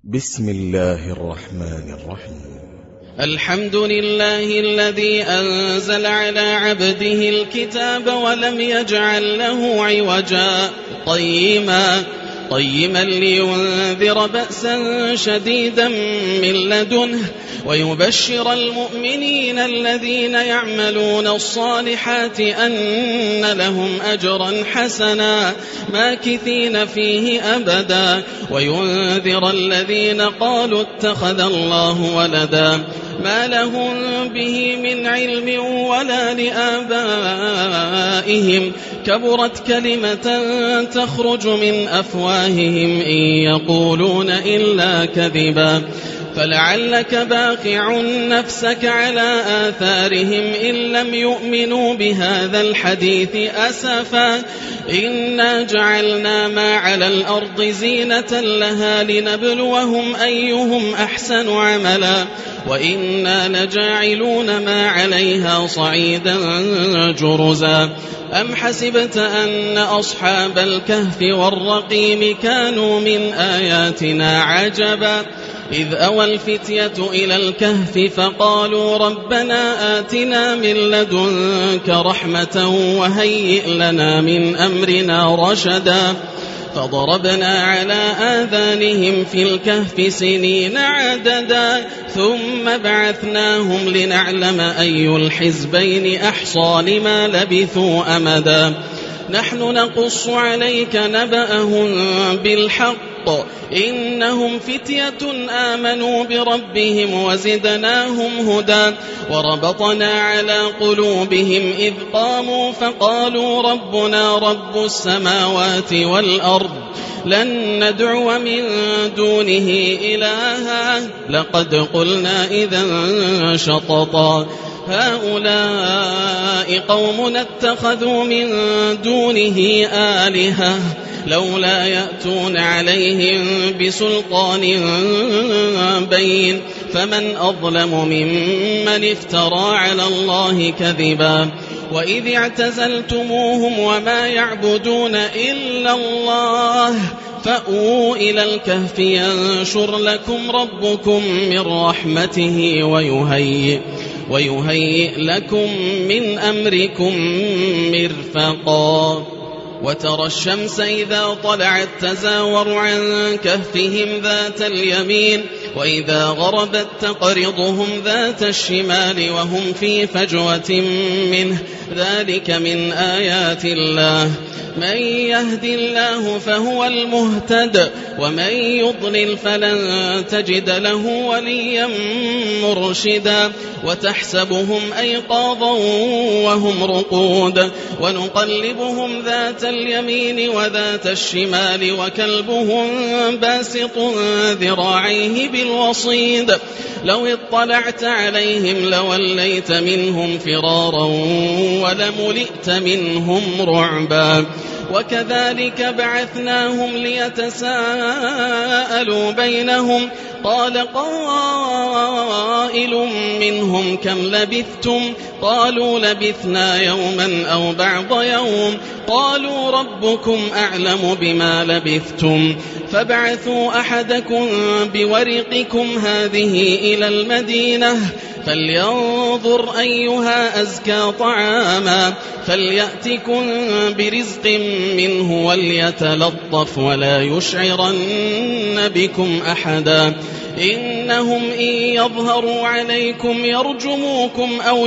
بسم الله الرحمن الرحيم. الحمد لله الذي أنزل على عبده الكتاب ولم يجعل له عوجا قيما لينذر بأسا شديدا من لدنه ويبشر المؤمنين الذين يعملون الصالحات أن لهم أجرا حسنا ماكثين فيه أبدا وينذر الذين قالوا اتخذ الله ولدا ما لهم به من علم ولا لآبائهم كبرت كلمة تخرج من أفواههم إن يقولون إلا كذبا فلعلك باخع نفسك على آثارهم إن لم يؤمنوا بهذا الحديث أسفا إنا جعلنا ما على الأرض زينة لها لنبلوهم أيهم أحسن عملا وإنا لجاعلون ما عليها صعيدا جرزا أم حسبت أن أصحاب الكهف والرقيم كانوا من آياتنا عجبا إذ أوى الفتية إلى الكهف فقالوا ربنا آتنا من لدنك رحمة وهيئ لنا من أمرنا رشدا فضربنا على آذانهم في الكهف سنين عددا ثم بعثناهم لنعلم أي الحزبين أحصى لما لبثوا أمدا نحن نقص عليك نبأهم بالحق إنهم فتية آمنوا بربهم وزدناهم هدى وربطنا على قلوبهم إذ قاموا فقالوا ربنا رب السماوات والأرض لن ندعو من دونه إلها لقد قلنا إذا شططا هؤلاء قوم اتخذوا من دونه آلهة لولا يأتون عليهم بسلطان بين فمن أظلم ممن افترى على الله كذبا وإذ اعتزلتموهم وما يعبدون إلا الله فأووا إلى الكهف ينشر لكم ربكم من رحمته ويهيئ لكم من أمركم مرفقا وترى الشمس إذا طلعت تزاور عن كهفهم ذات اليمين وإذا غربت تقرضهم ذات الشمال وهم في فجوة منه ذلك من آيات الله من يهد الله فهو المهتد ومن يضلل فلن تجد له وليا مرشدا وتحسبهم أيقاظا وهم رقود ونقلبهم ذات اليمين وذات الشمال وكلبهم باسط ذراعيه بالوصيد لو اطلعت عليهم لوليت منهم فرارا ولملئت منهم رعبا وكذلك بعثناهم ليتساءلوا بينهم قال قائل منهم كم لبثتم قالوا لبثنا يوما أو بعض يوم قالوا ربكم أعلم بما لبثتم فابعثوا أحدكم بورقكم هذه إلى المدينة فلينظر أيها أزكى طعاما فليأتكم برزق منه وليتلطف ولا يشعرن بكم أحدا إنهم إن يظهروا عليكم يرجموكم أو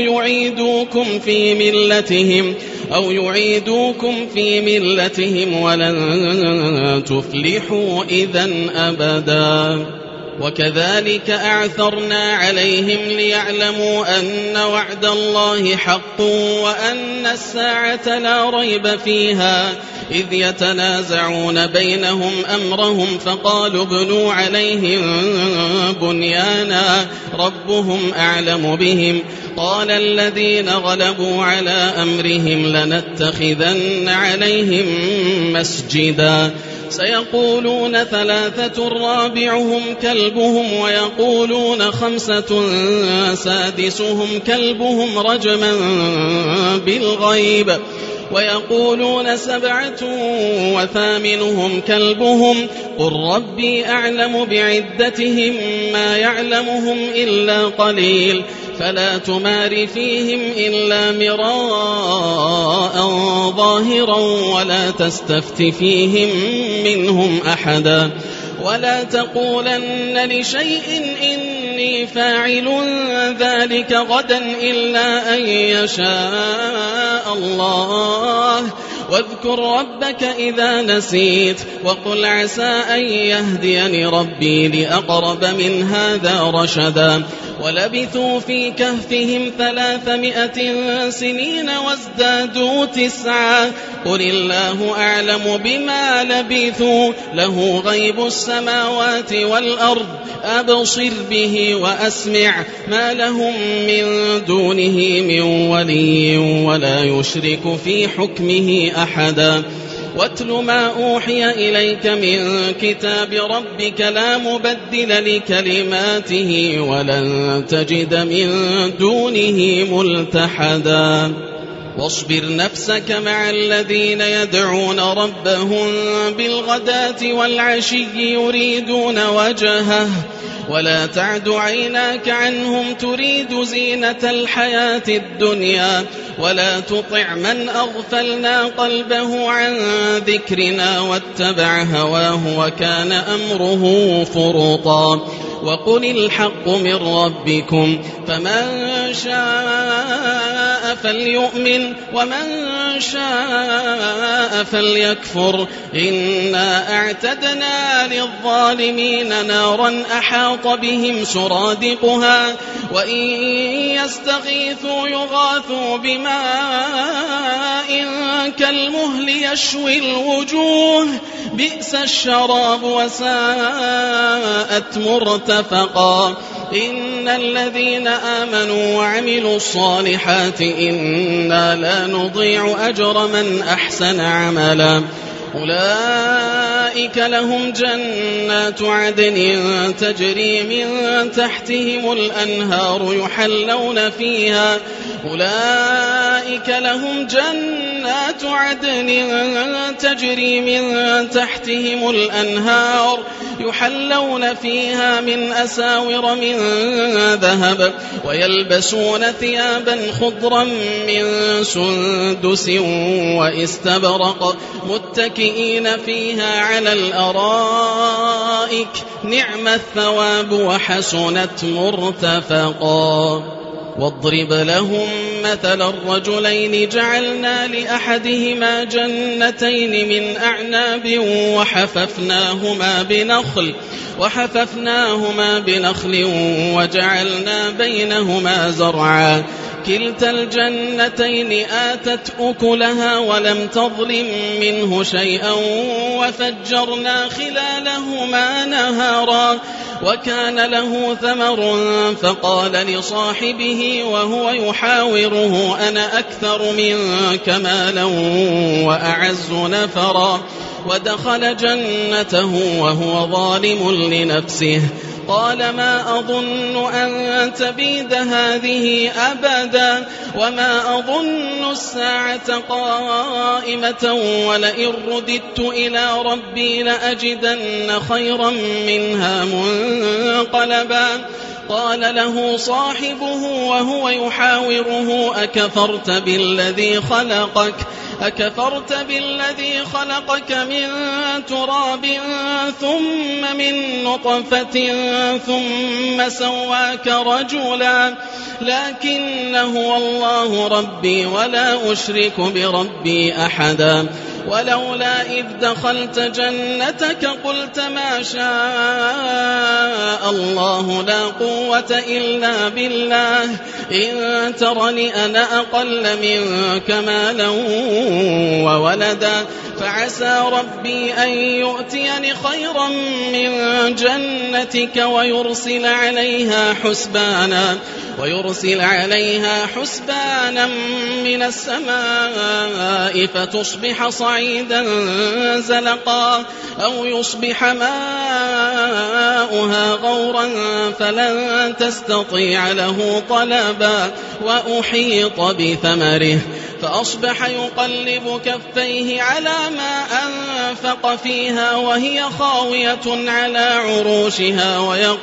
يعيدوكم في ملتهم ولن تفلحوا إذن أبدا وكذلك أعثرنا عليهم ليعلموا أن وعد الله حق وأن الساعة لا ريب فيها إذ يتنازعون بينهم أمرهم فقالوا ابنوا عليهم بنيانا ربهم أعلم بهم قال الذين غلبوا على أمرهم لنتخذن عليهم مسجدا سيقولون ثلاثة رابعهم كلبهم ويقولون خمسة سادسهم كلبهم رجما بالغيب ويقولون 7 وثامنهم كلبهم قل ربي أعلم بعدتهم ما يعلمهم إلا قليل فلا تمار فيهم إلا مراء ظاهرا ولا تستفت فيهم منهم أحدا ولا تقولن لشيء إني فاعل ذلك غدا إلا أن يشاء الله واذكر ربك إذا نسيت وقل عسى أن يهديني ربي لأقرب من هذا رشدا ولبثوا في كهفهم 300 سنين وازدادوا 9 قل الله أعلم بما لبثوا له غيب السماوات والأرض أبصر به وأسمع ما لهم من دونه من ولي ولا يشرك في حكمه أحدا واتل ما أوحي إليك من كتاب ربك لا مبدل لكلماته ولن تجد من دونه ملتحدا واصبر نفسك مع الذين يدعون ربهم بالغداة والعشي يريدون وجهه ولا تعد عيناك عنهم تريد زينة الحياة الدنيا ولا تطع من أغفلنا قلبه عن ذكرنا واتبع هواه وكان أمره فرطا وقل الحق من ربكم فمن شاء فليؤمن ومن شاء فليكفر إنا أعتدنا للظالمين نارا أحاط بهم سرادقها وإن يستغيثوا يغاثوا بماء كالمهل يشوي الوجوه بئس الشراب وساءت مرتفقا إن الذين آمنوا وعملوا الصالحات إنا لا نضيع أجر من أحسن عملا أولئك لهم جنات عدن تجري من تحتهم الأنهار يحلون فيها أولئك لهم جنات عدن تجري من تحتهم الأنهار يحلون فيها من أساور من ذهب ويلبسون ثيابا خضرا من سندس واستبرق متكئين فيها على الأرائك نعم الثواب وحسنت مرتفقا واضرب لهم مثل الرجلين جعلنا لأحدهما جنتين من أعناب وحففناهما بنخل وجعلنا بينهما زرعا كلتا الجنتين آتت أكلها ولم تظلم منه شيئا وفجرنا خلالهما نهارا وكان له ثمر فقال لصاحبه وهو يحاوره أنا أكثر منك مالا وأعز نفرا ودخل جنته وهو ظالم لنفسه قال ما أظن أن تبيد هذه أبدا وما أظن الساعة قائمة ولئن رددت إلى ربي لأجدن خيرا منها منقلبا قال له صاحبه وهو يحاوره أكفرت بالذي خلقك من تراب ثم من نطفة ثم سواك رجلا لكن هو الله ربي ولا أشرك بربي أحدا ولولا إذ دخلت جنتك قلت ما شاء الله لا قوة إلا بالله إن ترني أنا أقل منك مالا وولدا فعسى ربي أن يؤتيني خيرا من جنتك ويرسل عليها حسبانا من السماء فتصبح صعيدا زلقا أو يصبح ماؤها مورا فلن تستطيع له طلبا وأحيط بثمره فأصبح يقلب كفيه على ما أنفق فيها وهي خاوية على عروشها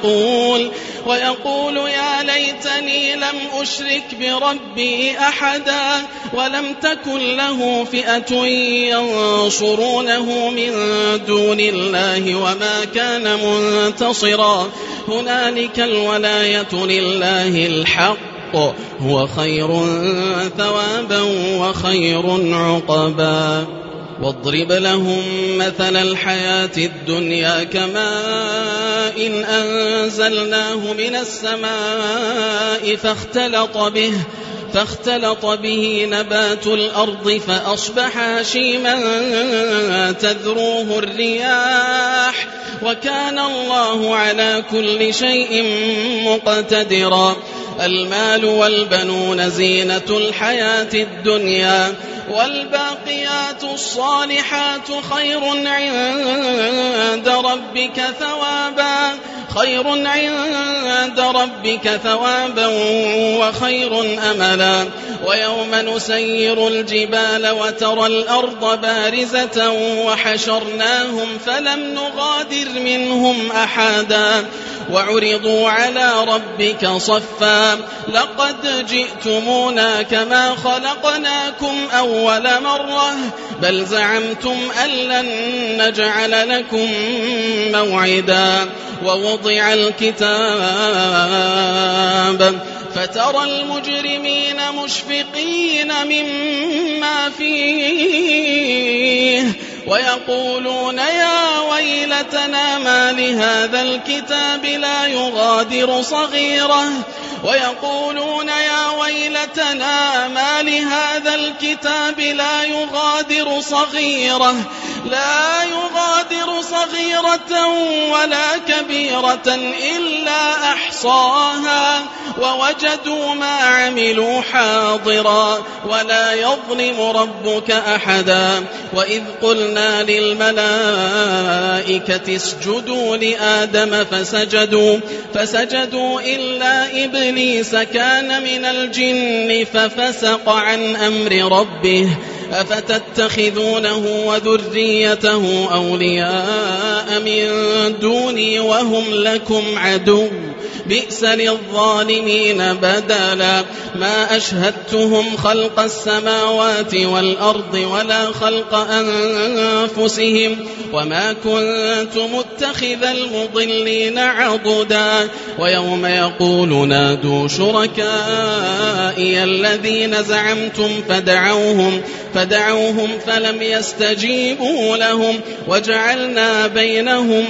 ويقول يا ليتني لم أشرك بربي أحدا ولم تكن له فئة ينصرونه من دون الله وما كان منتصرا هنالك الولاية لله الحق هو خير ثوابا وخير عقبا واضرب لهم مثل الحياة الدنيا كماء أنزلناه من السماء فاختلط به نبات الأرض فأصبح هشيما تذروه الرياح وكان الله على كل شيء مقتدرا المال والبنون زينة الحياة الدنيا والباقيات الصالحات خير عند ربك ثوابا وخير أملا ويوم نسير الجبال وترى الأرض بارزة وحشرناهم فلم نغادر منهم أحدا وعرضوا على ربك صفا لقد جئتمونا كما خلقناكم أول مرة بل زعمتم أن لن نجعل لكم موعدا ووضع الكتاب فترى المجرمين مشفقين مما فيه ويقولون يا ويلتنا ما لهذا الكتاب لا يغادر صغيرة ولا كبيرة إلا أحصاها ووجدوا ما عملوا حاضرا ولا يظلم ربك أحدا وإذ قلنا للملائكة اسجدوا لآدم فسجدوا إلا إبليس كان من الجن ففسق عن أمر ربه أفتتخذونه وذريته أولياء من دوني وهم لكم عدو بئس للظالمين بدلا ما أشهدتهم خلق السماوات والأرض ولا خلق أنفسهم وما كنت متخذ المضلين عضدا ويوم يقول نادوا شركائي الذين زعمتم فدعوهم فلم يستجيبوا لهم وجعلنا بينهم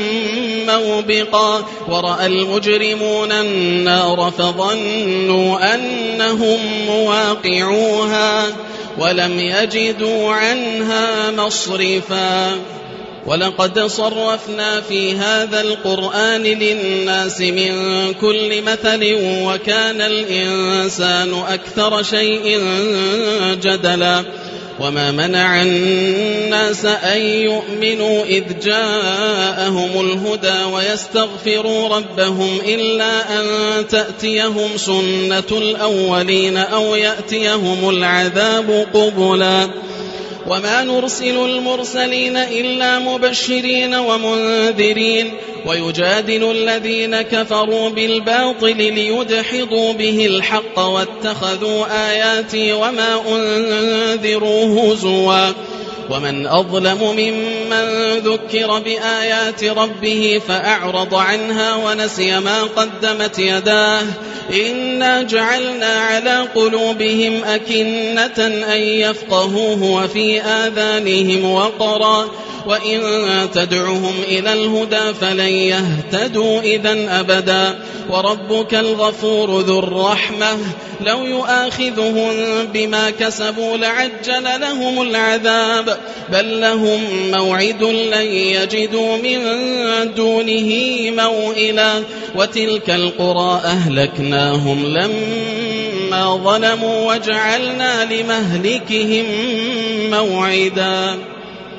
موبقا ورأى المجرمون النار فظنوا أنهم مواقعوها ولم يجدوا عنها مصرفا ولقد صرفنا في هذا القرآن للناس من كل مثل وكان الإنسان أكثر شيء جدلا وما منع الناس أن يؤمنوا إذ جاءهم الهدى ويستغفروا ربهم إلا أن تأتيهم سنة الأولين أو يأتيهم العذاب قبلا وما نرسل المرسلين إلا مبشرين ومنذرين ويجادل الذين كفروا بالباطل ليدحضوا به الحق واتخذوا آياتي وما أنذروا هزوا ومن أظلم ممن ذكر بآيات ربه فأعرض عنها ونسي ما قدمت يداه إنا جعلنا على قلوبهم أكنة أن يفقهوه وفي آذانهم وقرا وإن تدعهم إلى الهدى فلن يهتدوا إذن أبدا وربك الغفور ذو الرحمة لو يؤاخذهم بما كسبوا لعجل لهم العذاب بل لهم موعد لن يجدوا من دونه موئلا وتلك القرى أهلكناهم لما ظلموا وجعلنا لمهلكهم موعدا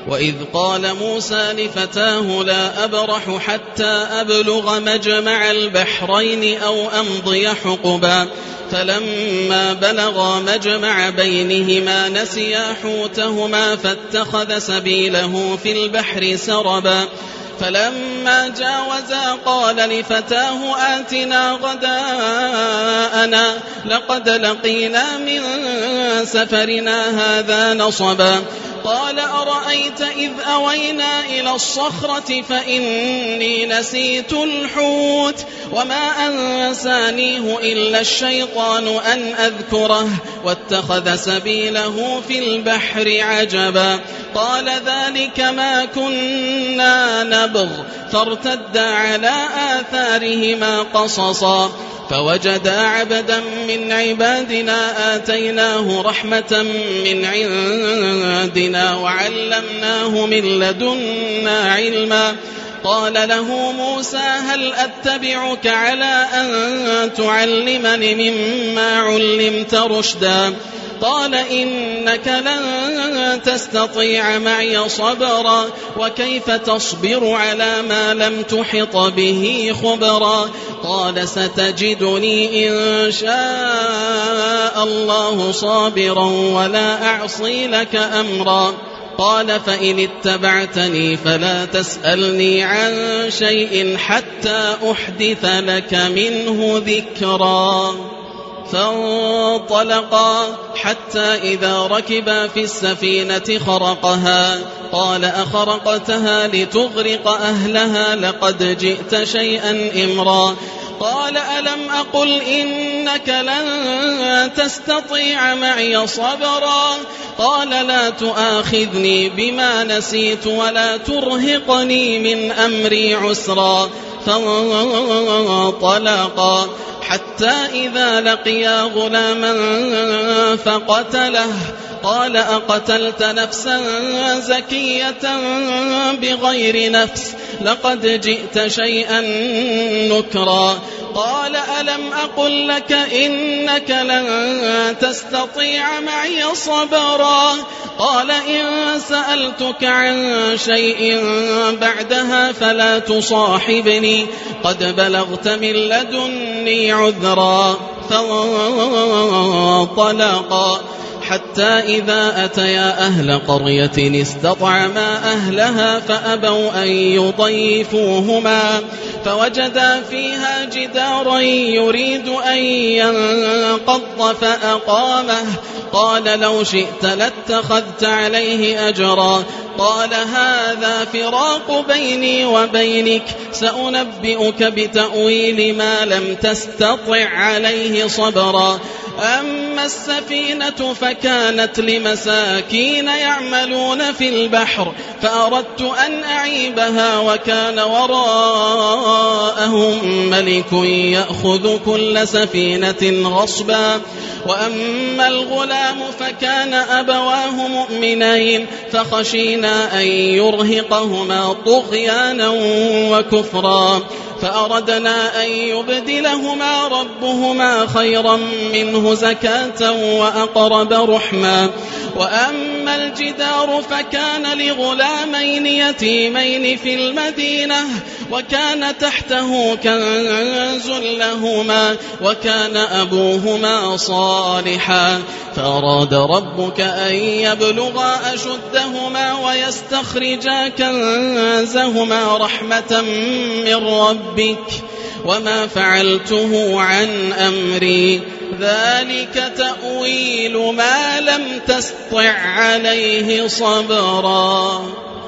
وإذ قال موسى لفتاه لا أبرح حتى أبلغ مجمع البحرين أو أمضي حقبا فلما بلغا مجمع بينهما نسيا حوتهما فاتخذ سبيله في البحر سربا فلما جاوزا قال لفتاه آتنا غداءنا لقد لقينا من سفرنا هذا نصبا قال أرأيت إذ أوينا إلى الصخرة فإني نسيت الحوت وما أنسانيه إلا الشيطان أن أذكره واتخذ سبيله في البحر عجبا قال ذلك ما كنا نبغ فارتدا على آثارهما قصصا فوجدا عبدا من عبادنا آتيناه رحمة من عندنا وعلمناه من لدنا علما قال له موسى هل أتبعك على أن تعلمني مما علمت رشدا قال إنك لن تستطيع معي صبرا وكيف تصبر على ما لم تحط به خبرا قال ستجدني إن شاء الله صابرا ولا أعصي لك أمرا قال فإن اتبعتني فلا تسألني عن شيء حتى أحدث لك منه ذكرا فانطلقا حتى إذا ركبا في السفينة خرقها قال أخرقتها لتغرق أهلها لقد جئت شيئا إمرا قال ألم أقل إنك لن تستطيع معي صبرا قال لا تؤاخذني بما نسيت ولا ترهقني من أمري عسرا فانطلقا حتى إذا لقيا غلاما فقتله قال أقتلت نفسا زكية بغير نفس لقد جئت شيئا نكرا قال ألم أقل لك إنك لن تستطيع معي صبرا قال إن سألتك عن شيء بعدها فلا تصاحبني قد بلغت من لدني عذرا فانطلقا حتى إذا أتيا أهل قرية استطعما أهلها فأبوا أن يضيفوهما فوجدا فيها جدارا يريد أن ينقض فأقامه قال لو شئت لاتخذت عليه أجرا قال هذا فراق بيني وبينك سأنبئك بتأويل ما لم تستطع عليه صبرا أما السفينة فكانت لمساكين يعملون في البحر فأردت أن أعيبها وكان وراءهم ملك يأخذ كل سفينة غصبا وأما الغلام فكان أبواه مؤمنين فخشينا أن يرهقهما طغيانا وكفرا فأردنا أن يبدلهما ربهما خيرا منه زكاة وأقرب رحما وأما الجدار فكان لغلامين يتيمين في المدينة وكان تحته كنز لهما وكان أبوهما صالحا فأراد ربك أن يبلغا أشدهما ويستخرجا كنزهما رحمة من ربك وما فعلته عن أمري ذلك تأويل ما لم تستطع عليه صبرا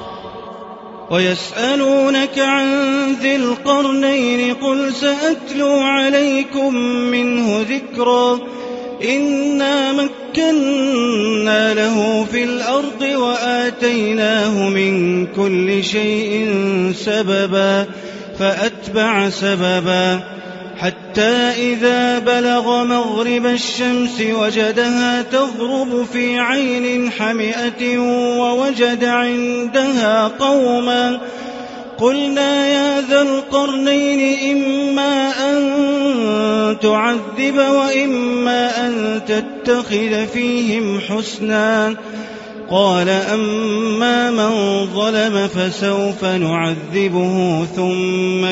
ويسألونك عن ذي القرنين قل سأتلو عليكم منه ذكرا إنا مكنا له في الأرض وآتيناه من كل شيء سببا فأتبع سببا حتى إذا بلغ مغرب الشمس وجدها تغرب في عين حمئة ووجد عندها قوما قلنا يا ذا القرنين إما أن تعذب وإما أن تتخذ فيهم حسنا قال أما من ظلم فسوف نعذبه ثم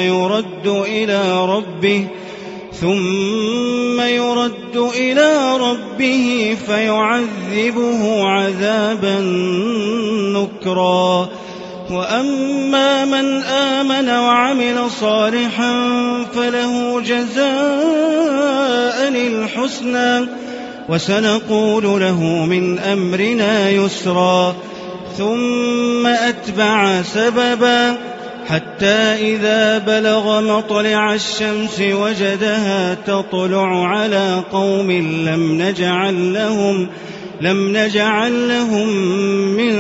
يرد إلى ربه فيعذبه عذابا نكرا وأما من آمن وعمل صالحا فله جزاء الحسنى وسنقول له من أمرنا يسرا ثم أتبع سببا حتى إذا بلغ مطلع الشمس وجدها تطلع على قوم لم نجعل لهم من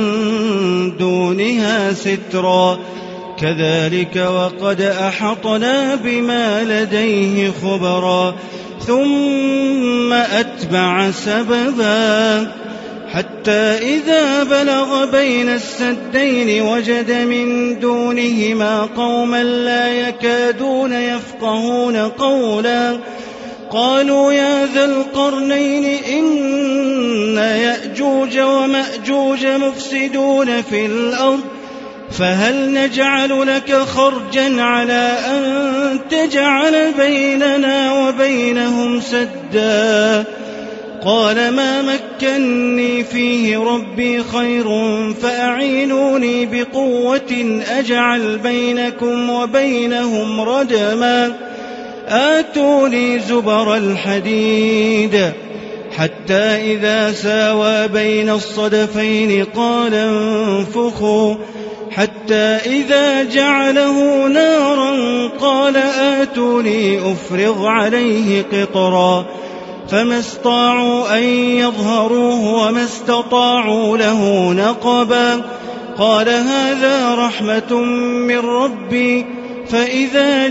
دونها سترا كذلك وقد أحطنا بما لديه خبرا ثم أتبع سببا حتى إذا بلغ بين السدين وجد من دونهما قوما لا يكادون يفقهون قولا قالوا يا ذا القرنين إن يأجوج ومأجوج مفسدون في الأرض فهل نجعل لك خرجا على أن تجعل بيننا وبينهم سدا قال ما مكني فيه ربي خير فأعينوني بقوة أجعل بينكم وبينهم ردما آتوني زبر الحديد حتى إذا ساوى بين الصدفين قال انفخوا حتى إذا جعله نارا قال آتوني أفرغ عليه قطرا فما استطاعوا أن يظهروه وما استطاعوا له نقبا قال هذا رحمة من ربي فإذا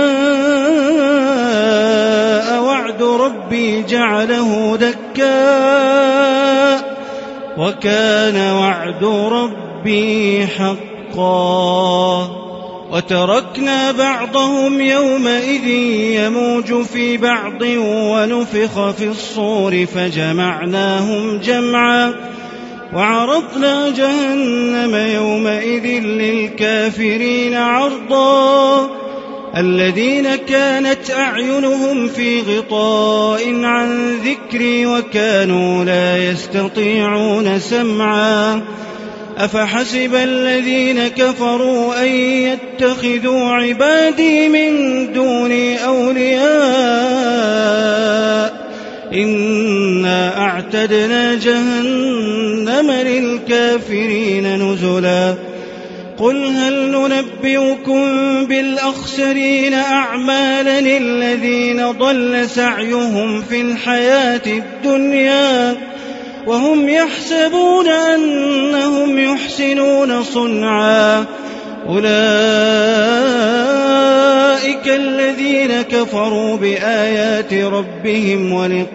جاء وعد ربي جعله دكا وكان وعد ربي حقا وتركنا بعضهم يومئذ يموج في بعض ونفخ في الصور فجمعناهم جمعا وعرضنا جهنم يومئذ للكافرين عرضا الذين كانت أعينهم في غطاء عن ذكري وكانوا لا يستطيعون سمعا أفحسب الذين كفروا أن يتخذوا عبادي من دوني أولياء إنا أعتدنا جهنم للكافرين نزلا قل هل ننبئكم بالأخسرين أعمالا الذين ضل سعيهم في الحياة الدنيا وهم يحسبون أنهم يحسنون صنعا أولئك الذين كفروا بآيات ربهم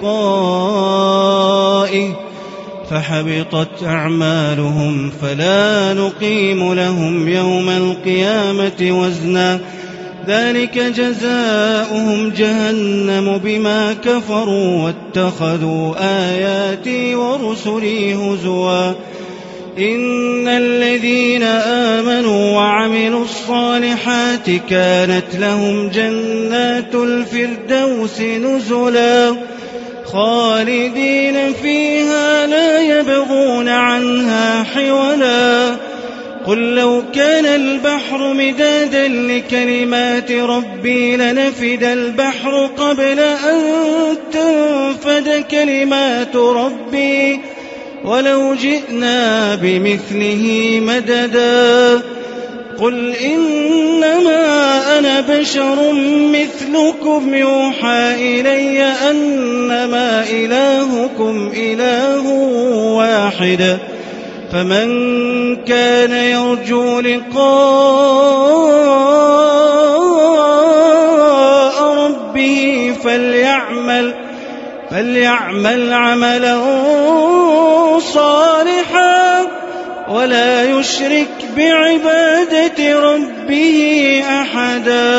ولقائه فحبطت أعمالهم فلا نقيم لهم يوم القيامة وزنا ذلك جزاؤهم جهنم بما كفروا واتخذوا آياتي ورسلي هزوا إن الذين آمنوا وعملوا الصالحات كانت لهم جنات الفردوس نزلا خالدين فيها لا يبغون عنها حولا قل لو كان البحر مدادا لكلمات ربي لنفد البحر قبل أن تنفد كلمات ربي ولو جئنا بمثله مددا قل إنما أنا بشر مثلكم يوحى إلي أنما إلهكم إله واحد فمن كان يرجو لقاء ربه فليعمل عملا صالحا ولا يشرك بعبادة ربه أحدا